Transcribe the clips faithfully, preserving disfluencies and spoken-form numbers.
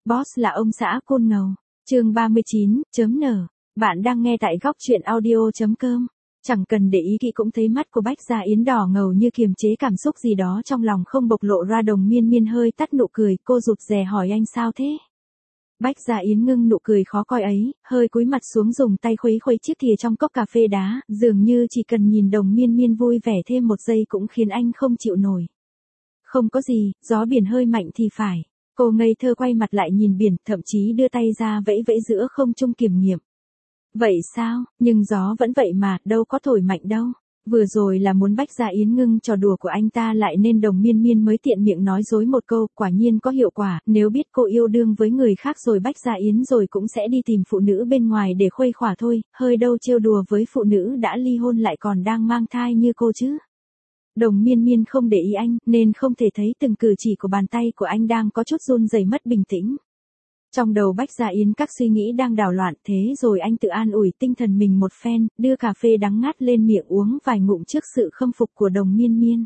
Boss là ông xã côn ngầu. Chương ba mươi chín, chấm nở. Bạn đang nghe tại góc truyện audio chấm com. Chẳng cần để ý kỹ cũng thấy mắt của Bách Gia Yến đỏ ngầu như kiềm chế cảm xúc gì đó trong lòng không bộc lộ ra. Đồng Miên Miên hơi tắt nụ cười, cô rụt rè hỏi anh sao thế? Bách Gia Yến ngưng nụ cười khó coi ấy, hơi cúi mặt xuống dùng tay khuấy khuấy chiếc thìa trong cốc cà phê đá, dường như chỉ cần nhìn Đồng Miên Miên vui vẻ thêm một giây cũng khiến anh không chịu nổi. Không có gì, gió biển hơi mạnh thì phải. Cô ngây thơ quay mặt lại nhìn biển, thậm chí đưa tay ra vẫy vẫy giữa không trung kiểm nghiệm. Vậy sao, nhưng gió vẫn vậy mà, đâu có thổi mạnh đâu. Vừa rồi là muốn Bách Gia Yến ngưng trò đùa của anh ta lại nên Đồng Miên Miên mới tiện miệng nói dối một câu, quả nhiên có hiệu quả, nếu biết cô yêu đương với người khác rồi Bách Gia Yến rồi cũng sẽ đi tìm phụ nữ bên ngoài để khuây khỏa thôi, hơi đâu trêu đùa với phụ nữ đã ly hôn lại còn đang mang thai như cô chứ. Đồng Miên Miên không để ý anh, nên không thể thấy từng cử chỉ của bàn tay của anh đang có chút run rẩy mất bình tĩnh. Trong đầu Bách Gia Yến các suy nghĩ đang đảo loạn, thế rồi anh tự an ủi tinh thần mình một phen, đưa cà phê đắng ngắt lên miệng uống vài ngụm trước sự khâm phục của Đồng Miên Miên.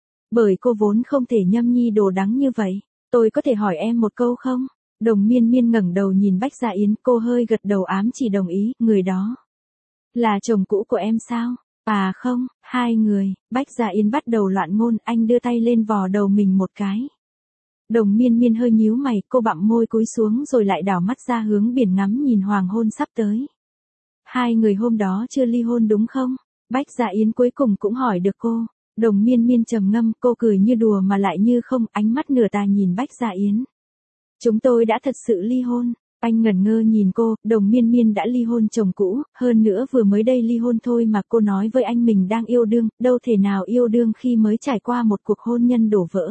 Bởi cô vốn không thể nhâm nhi đồ đắng như vậy. Tôi có thể hỏi em một câu không? Đồng Miên Miên ngẩng đầu nhìn Bách Gia Yến, cô hơi gật đầu ám chỉ đồng ý, người đó là chồng cũ của em sao? À không, hai người. Bách Gia Yến bắt đầu loạn ngôn, anh đưa tay lên vò đầu mình một cái. Đồng Miên Miên hơi nhíu mày, cô bặm môi cúi xuống rồi lại đảo mắt ra hướng biển ngắm nhìn hoàng hôn sắp tới. Hai người hôm đó chưa ly hôn đúng không? Bách Gia Yến cuối cùng cũng hỏi được cô. Đồng Miên Miên trầm ngâm, cô cười như đùa mà lại như không, ánh mắt nửa tà nhìn Bách Gia Yến. Chúng tôi đã thật sự ly hôn. Anh ngẩn ngơ nhìn cô, Đồng Miên Miên đã ly hôn chồng cũ, hơn nữa vừa mới đây ly hôn thôi mà cô nói với anh mình đang yêu đương, đâu thể nào yêu đương khi mới trải qua một cuộc hôn nhân đổ vỡ.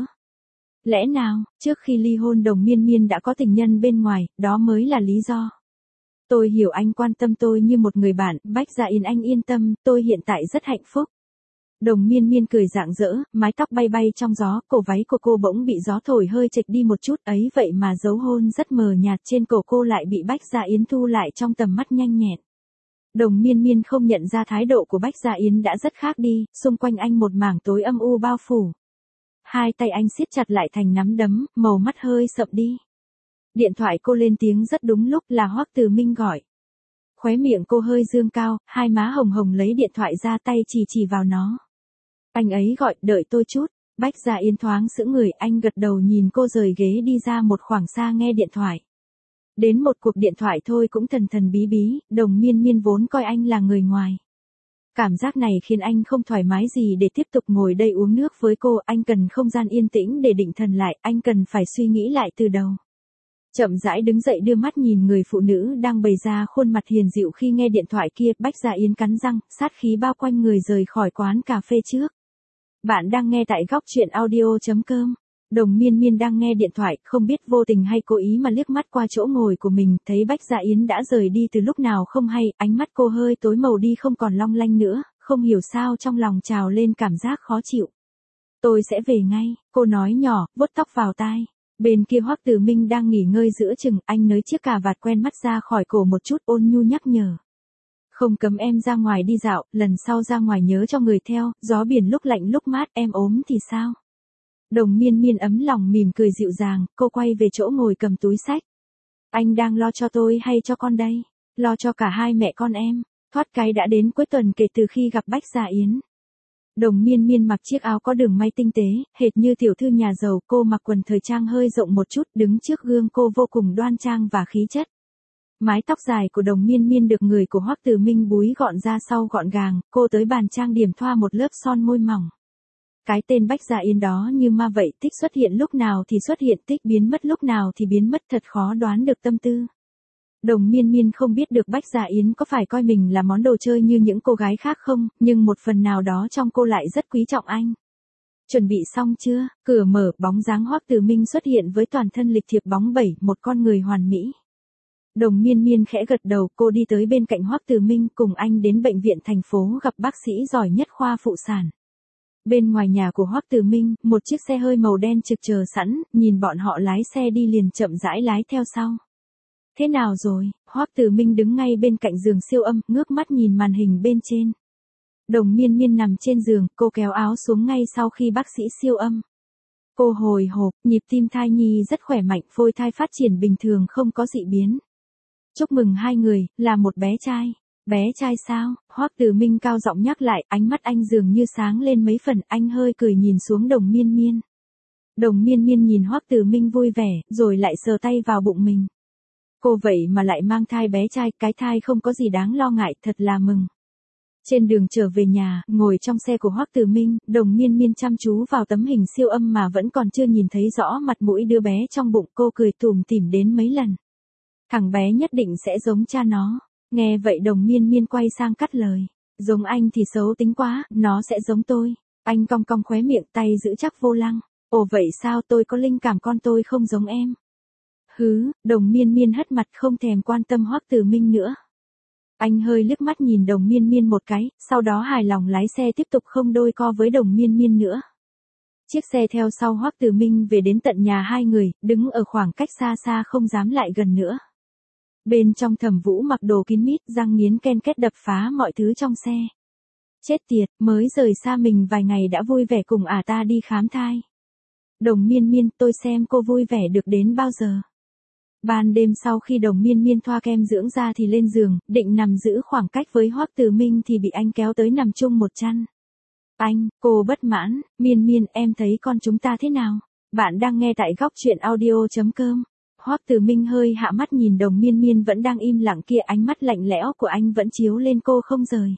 Lẽ nào, trước khi ly hôn Đồng Miên Miên đã có tình nhân bên ngoài, đó mới là lý do. Tôi hiểu anh quan tâm tôi như một người bạn, Bách Gia Yến anh yên tâm, tôi hiện tại rất hạnh phúc. Đồng Miên Miên cười rạng rỡ, mái tóc bay bay trong gió, cổ váy của cô bỗng bị gió thổi hơi chệch đi một chút ấy vậy mà dấu hôn rất mờ nhạt trên cổ cô lại bị Bách Gia Yến thu lại trong tầm mắt nhanh nhẹn. Đồng Miên Miên không nhận ra thái độ của Bách Gia Yến đã rất khác đi, xung quanh anh một mảng tối âm u bao phủ. Hai tay anh siết chặt lại thành nắm đấm, màu mắt hơi sậm đi. Điện thoại cô lên tiếng rất đúng lúc, là Hoắc Từ Minh gọi. Khóe miệng cô hơi dương cao, hai má hồng hồng lấy điện thoại ra, tay chỉ chỉ vào nó. Anh ấy gọi, đợi tôi chút. Bách Gia Yến thoáng sững người, anh gật đầu nhìn cô rời ghế đi ra một khoảng xa nghe điện thoại. Đến một cuộc điện thoại thôi cũng thần thần bí bí, Đồng Miên Miên vốn coi anh là người ngoài. Cảm giác này khiến anh không thoải mái gì để tiếp tục ngồi đây uống nước với cô, anh cần không gian yên tĩnh để định thần lại, anh cần phải suy nghĩ lại từ đầu. Chậm rãi đứng dậy đưa mắt nhìn người phụ nữ đang bày ra khuôn mặt hiền dịu khi nghe điện thoại kia, Bách Gia Yến cắn răng, sát khí bao quanh người rời khỏi quán cà phê trước. Bạn đang nghe tại góc truyện audio chấm com. Đồng Miên Miên đang nghe điện thoại, không biết vô tình hay cố ý mà liếc mắt qua chỗ ngồi của mình, thấy Bách Gia Yến đã rời đi từ lúc nào không hay, ánh mắt cô hơi tối màu đi không còn long lanh nữa, không hiểu sao trong lòng trào lên cảm giác khó chịu. Tôi sẽ về ngay, cô nói nhỏ, vuốt tóc vào tai. Bên kia Hoắc Từ Minh đang nghỉ ngơi giữa chừng, anh nới chiếc cà vạt quen mắt ra khỏi cổ một chút, ôn nhu nhắc nhở. Không cấm em ra ngoài đi dạo, lần sau ra ngoài nhớ cho người theo, gió biển lúc lạnh lúc mát, em ốm thì sao? Đồng Miên Miên ấm lòng mỉm cười dịu dàng, cô quay về chỗ ngồi cầm túi xách. Anh đang lo cho tôi hay cho con đây? Lo cho cả hai mẹ con em. Thoát cái đã đến cuối tuần kể từ khi gặp Bách Gia Yến. Đồng Miên Miên mặc chiếc áo có đường may tinh tế, hệt như tiểu thư nhà giàu, cô mặc quần thời trang hơi rộng một chút, đứng trước gương cô vô cùng đoan trang và khí chất. Mái tóc dài của Đồng Miên Miên được người của Hoắc Từ Minh búi gọn ra sau gọn gàng, cô tới bàn trang điểm thoa một lớp son môi mỏng. Cái tên Bách Gia Yến đó như ma vậy, thích xuất hiện lúc nào thì xuất hiện, thích biến mất lúc nào thì biến mất, thật khó đoán được tâm tư. Đồng Miên Miên không biết được Bách Gia Yến có phải coi mình là món đồ chơi như những cô gái khác không, nhưng một phần nào đó trong cô lại rất quý trọng anh. Chuẩn bị xong chưa? Cửa mở, bóng dáng Hoắc Từ Minh xuất hiện với toàn thân lịch thiệp bóng bẩy, một con người hoàn mỹ. Đồng Miên Miên khẽ gật đầu, cô đi tới bên cạnh Hoắc Từ Minh, cùng anh đến bệnh viện thành phố gặp bác sĩ giỏi nhất khoa phụ sản. Bên ngoài nhà của Hoắc Từ Minh, một chiếc xe hơi màu đen trực chờ sẵn, nhìn bọn họ lái xe đi liền chậm rãi lái theo sau. Thế nào rồi? Hoắc Từ Minh đứng ngay bên cạnh giường siêu âm, ngước mắt nhìn màn hình bên trên. Đồng Miên Miên nằm trên giường, cô kéo áo xuống ngay sau khi bác sĩ siêu âm. Cô hồi hộp, nhịp tim thai nhi rất khỏe mạnh, phôi thai phát triển bình thường không có dị biến. Chúc mừng hai người, là một bé trai. Bé trai sao? Hoắc Từ Minh cao giọng nhắc lại, ánh mắt anh dường như sáng lên mấy phần, anh hơi cười nhìn xuống Đồng Miên Miên. Đồng Miên Miên nhìn Hoắc Từ Minh vui vẻ, rồi lại sờ tay vào bụng mình. Cô vậy mà lại mang thai bé trai, cái thai không có gì đáng lo ngại, thật là mừng. Trên đường trở về nhà, ngồi trong xe của Hoắc Từ Minh, Đồng Miên Miên chăm chú vào tấm hình siêu âm mà vẫn còn chưa nhìn thấy rõ mặt mũi đứa bé trong bụng, cô cười tủm tỉm đến mấy lần. Thằng bé nhất định sẽ giống cha nó. Nghe vậy Đồng Miên Miên quay sang cắt lời. Giống anh thì xấu tính quá, nó sẽ giống tôi. Anh cong cong khóe miệng, tay giữ chắc vô lăng. Ồ vậy sao, tôi có linh cảm con tôi không giống em. Hứ, Đồng Miên Miên hất mặt không thèm quan tâm Hoắc Từ Minh nữa. Anh hơi liếc mắt nhìn Đồng Miên Miên một cái, sau đó hài lòng lái xe tiếp tục không đôi co với Đồng Miên Miên nữa. Chiếc xe theo sau Hoắc Từ Minh về đến tận nhà hai người, đứng ở khoảng cách xa xa không dám lại gần nữa. Bên trong Thẩm Vũ mặc đồ kín mít, răng nghiến ken két đập phá mọi thứ trong xe. Chết tiệt, mới rời xa mình vài ngày đã vui vẻ cùng ả ta đi khám thai. Đồng Miên Miên, tôi xem cô vui vẻ được đến bao giờ. Ban đêm sau khi Đồng Miên Miên thoa kem dưỡng da thì lên giường, định nằm giữ khoảng cách với Hoắc Từ Minh thì bị anh kéo tới nằm chung một chăn. Anh, cô bất mãn, Miên Miên, em thấy con chúng ta thế nào? Bạn đang nghe tại góc truyện audio chấm com. Hoắc Từ Minh hơi hạ mắt nhìn Đồng Miên Miên vẫn đang im lặng kia, ánh mắt lạnh lẽo của anh vẫn chiếu lên cô không rời.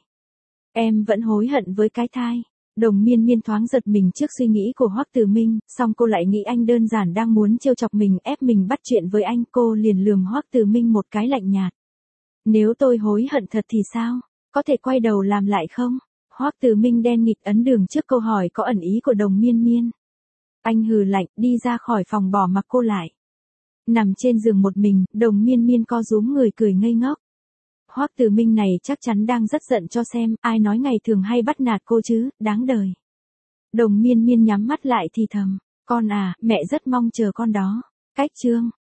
Em vẫn hối hận với cái thai. Đồng Miên Miên thoáng giật mình trước suy nghĩ của Hoắc Từ Minh, song cô lại nghĩ anh đơn giản đang muốn trêu chọc mình, ép mình bắt chuyện với anh, cô liền lườm Hoắc Từ Minh một cái lạnh nhạt. Nếu tôi hối hận thật thì sao? Có thể quay đầu làm lại không? Hoắc Từ Minh đen nghịt ấn đường trước câu hỏi có ẩn ý của Đồng Miên Miên. Anh hừ lạnh, đi ra khỏi phòng bỏ mặc cô lại. Nằm trên giường một mình, Đồng Miên Miên co rúm người cười ngây ngốc. Hoắc Từ Minh này chắc chắn đang rất giận cho xem, ai nói ngày thường hay bắt nạt cô chứ, đáng đời. Đồng Miên Miên nhắm mắt lại thì thầm, con à, mẹ rất mong chờ con đó. Cách chương